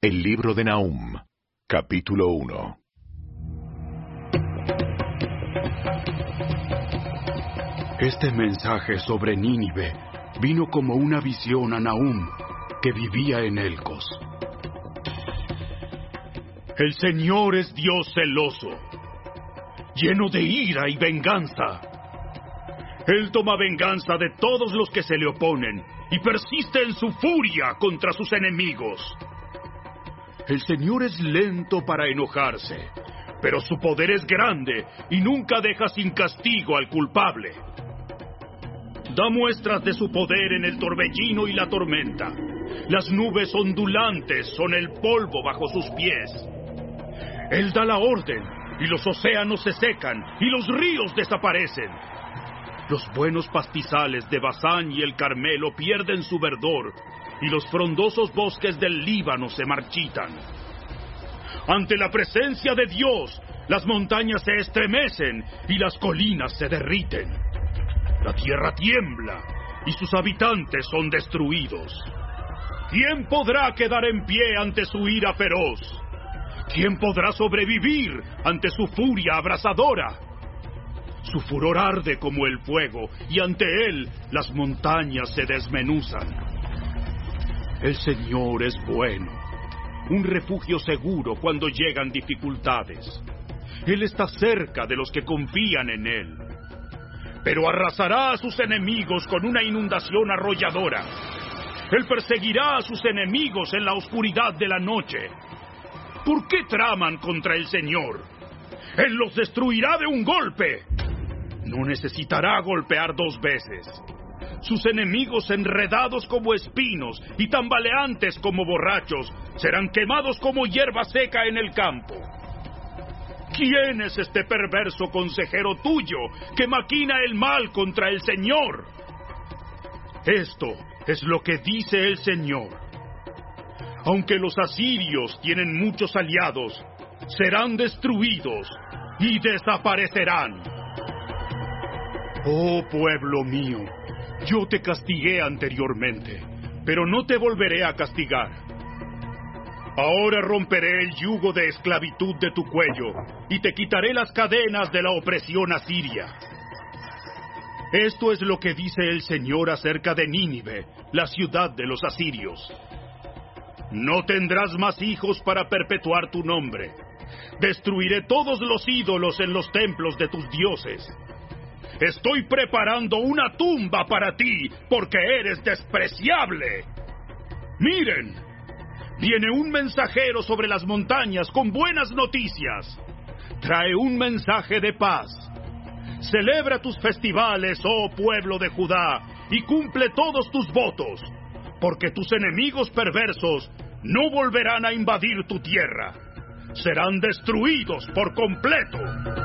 El libro de Nahum, capítulo 1. Este mensaje sobre Nínive vino como una visión a Nahum, que vivía en Elcos. El Señor es Dios celoso, lleno de ira y venganza. Él toma venganza de todos los que se le oponen y persiste en su furia contra sus enemigos. El Señor es lento para enojarse, pero su poder es grande y nunca deja sin castigo al culpable. Da muestras de su poder en el torbellino y la tormenta. Las nubes ondulantes son el polvo bajo sus pies. Él da la orden y los océanos se secan y los ríos desaparecen. Los buenos pastizales de Basán y el Carmelo pierden su verdor y los frondosos bosques del Líbano se marchitan. Ante la presencia de Dios, las montañas se estremecen y las colinas se derriten. La tierra tiembla y sus habitantes son destruidos. ¿Quién podrá quedar en pie ante su ira feroz? ¿Quién podrá sobrevivir ante su furia abrasadora? Su furor arde como el fuego, y ante él las montañas se desmenuzan. El Señor es bueno, un refugio seguro cuando llegan dificultades. Él está cerca de los que confían en él. Pero arrasará a sus enemigos con una inundación arrolladora. Él perseguirá a sus enemigos en la oscuridad de la noche. ¿Por qué traman contra el Señor? Él los destruirá de un golpe. No necesitará golpear dos veces. Sus enemigos, enredados como espinos y tambaleantes como borrachos, serán quemados como hierba seca en el campo. ¿Quién es este perverso consejero tuyo que maquina el mal contra el Señor? Esto es lo que dice el Señor. Aunque los asirios tienen muchos aliados, serán destruidos y desaparecerán. Oh pueblo mío, yo te castigué anteriormente, pero no te volveré a castigar. Ahora romperé el yugo de esclavitud de tu cuello y te quitaré las cadenas de la opresión asiria. Esto es lo que dice el Señor acerca de Nínive, la ciudad de los asirios. No tendrás más hijos para perpetuar tu nombre. Destruiré todos los ídolos en los templos de tus dioses. Estoy preparando una tumba para ti, porque eres despreciable. Miren, viene un mensajero sobre las montañas con buenas noticias. Trae un mensaje de paz. Celebra tus festivales, oh pueblo de Judá, y cumple todos tus votos, porque tus enemigos perversos no volverán a invadir tu tierra. Serán destruidos por completo.